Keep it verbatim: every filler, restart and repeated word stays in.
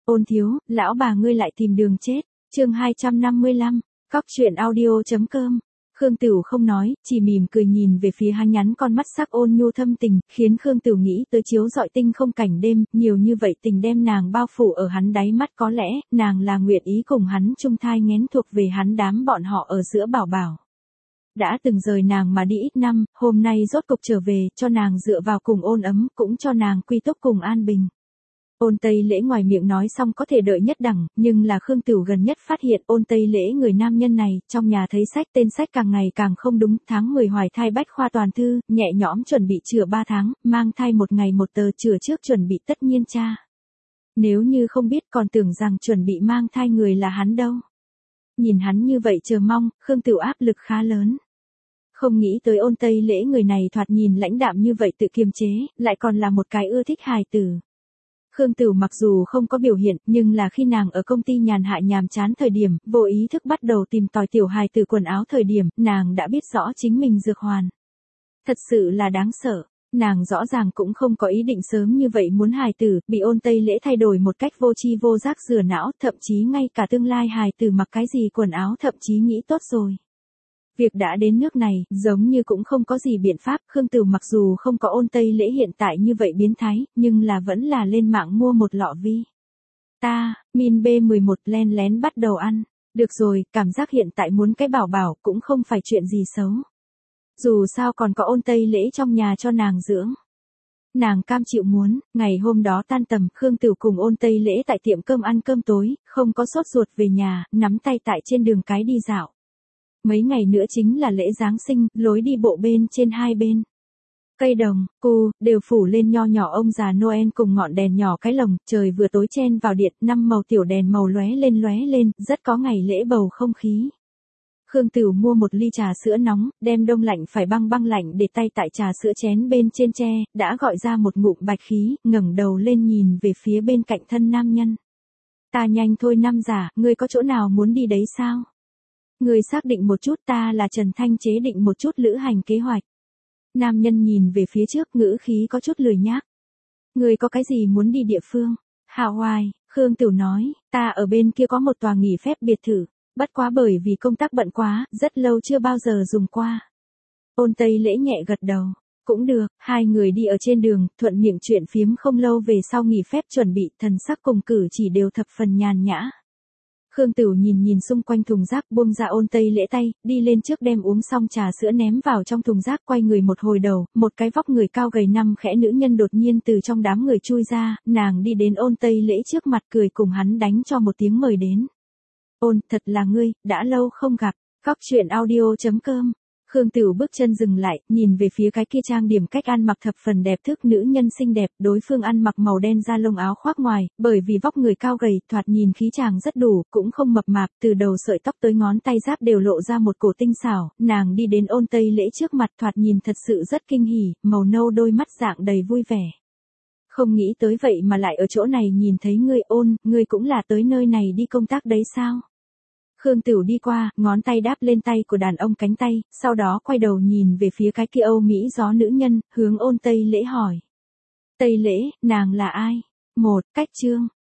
Ôn thiếu, lão bà ngươi lại tìm đường chết. Chương hai trăm năm mươi lăm, cóc truyện audio.com. Khương Tửu không nói, chỉ mỉm cười nhìn về phía hắn, nhắn con mắt sắc ôn nhu thâm tình, khiến Khương Tửu nghĩ tới chiếu rọi tinh không cảnh đêm, nhiều như vậy tình đem nàng bao phủ ở hắn đáy mắt, có lẽ nàng là nguyện ý cùng hắn chung thai nghén thuộc về hắn đám bọn họ ở giữa bảo bảo. Đã từng rời nàng mà đi ít năm, hôm nay rốt cục trở về, cho nàng dựa vào cùng ôn ấm, cũng cho nàng quy túc cùng an bình. Ôn Tây Lễ ngoài miệng nói xong có thể đợi nhất đẳng, nhưng là Khương Tửu gần nhất phát hiện Ôn Tây Lễ người nam nhân này, trong nhà thấy sách tên sách càng ngày càng không đúng, tháng mười hoài thai bách khoa toàn thư, nhẹ nhõm chuẩn bị chữa ba tháng, mang thai một ngày một tờ chữa trước chuẩn bị tất nhiên cha. Nếu như không biết còn tưởng rằng chuẩn bị mang thai người là hắn đâu. Nhìn hắn như vậy chờ mong, Khương Tửu áp lực khá lớn. Không nghĩ tới Ôn Tây Lễ người này thoạt nhìn lãnh đạm như vậy tự kiềm chế, lại còn là một cái ưa thích hài tử. Khương Tửu mặc dù không có biểu hiện, nhưng là khi nàng ở công ty nhàn hạ nhàm chán thời điểm, vô ý thức bắt đầu tìm tòi tiểu hài tử quần áo thời điểm, nàng đã biết rõ chính mình dược hoàn. Thật sự là đáng sợ, nàng rõ ràng cũng không có ý định sớm như vậy muốn hài tử, bị Ôn Tây Lễ thay đổi một cách vô tri vô giác rửa não, thậm chí ngay cả tương lai hài tử mặc cái gì quần áo thậm chí nghĩ tốt rồi. Việc đã đến nước này, giống như cũng không có gì biện pháp, Khương Tửu mặc dù không có Ôn Tây Lễ hiện tại như vậy biến thái, nhưng là vẫn là lên mạng mua một lọ vi. Ta, min B mười một len lén bắt đầu ăn. Được rồi, cảm giác hiện tại muốn cái bảo bảo cũng không phải chuyện gì xấu. Dù sao còn có Ôn Tây Lễ trong nhà cho nàng dưỡng. Nàng cam chịu muốn, ngày hôm đó tan tầm, Khương Tửu cùng Ôn Tây Lễ tại tiệm cơm ăn cơm tối, không có sốt ruột về nhà, nắm tay tại trên đường cái đi dạo. Mấy ngày nữa chính là lễ Giáng sinh, lối đi bộ bên trên hai bên. Cây đồng, cu, đều phủ lên nho nhỏ ông già Noel cùng ngọn đèn nhỏ cái lồng, trời vừa tối chen vào điện, năm màu tiểu đèn màu lóe lên lóe lên, rất có ngày lễ bầu không khí. Khương Tửu mua một ly trà sữa nóng, đem đông lạnh phải băng băng lạnh để tay tại trà sữa chén bên trên tre, đã gọi ra một ngụm bạch khí, ngẩng đầu lên nhìn về phía bên cạnh thân nam nhân. Ta nhanh thôi năm giả, ngươi có chỗ nào muốn đi đấy sao? Người xác định một chút, ta là Trần Thanh chế định một chút lữ hành kế hoạch. Nam nhân nhìn về phía trước, ngữ khí có chút lười nhác. Người có cái gì muốn đi địa phương? Hawaii, Khương Tửu nói, ta ở bên kia có một tòa nghỉ phép biệt thự, bất quá bởi vì công tác bận quá, rất lâu chưa bao giờ dùng qua. Ôn Tây Lễ nhẹ gật đầu, cũng được, hai người đi ở trên đường, thuận miệng chuyện phiếm không lâu về sau nghỉ phép chuẩn bị, thần sắc cùng cử chỉ đều thập phần nhàn nhã. Khương Tửu nhìn nhìn xung quanh thùng rác, buông ra Ôn Tây Lễ tay, đi lên trước đem uống xong trà sữa ném vào trong thùng rác, quay người một hồi đầu, một cái vóc người cao gầy năm khẽ nữ nhân đột nhiên từ trong đám người chui ra, nàng đi đến Ôn Tây Lễ trước mặt cười cùng hắn đánh cho một tiếng mời đến. Ôn, thật là ngươi, đã lâu không gặp, cóc truyện audio.com. Khương Tửu bước chân dừng lại, nhìn về phía cái kia trang điểm cách ăn mặc thập phần đẹp thức nữ nhân xinh đẹp, đối phương ăn mặc màu đen da lông áo khoác ngoài, bởi vì vóc người cao gầy, thoạt nhìn khí chàng rất đủ, cũng không mập mạp, từ đầu sợi tóc tới ngón tay giáp đều lộ ra một cổ tinh xảo, nàng đi đến Ôn Tây Lễ trước mặt thoạt nhìn thật sự rất kinh hỉ, màu nâu đôi mắt dạng đầy vui vẻ. Không nghĩ tới vậy mà lại ở chỗ này nhìn thấy ngươi. Ôn, ngươi cũng là tới nơi này đi công tác đấy sao? Khương Tửu đi qua, ngón tay đáp lên tay của đàn ông cánh tay, sau đó quay đầu nhìn về phía cái kia Âu Mỹ gió nữ nhân, hướng Ôn Tây Lễ hỏi. Tây Lễ, nàng là ai? Một, cách chương.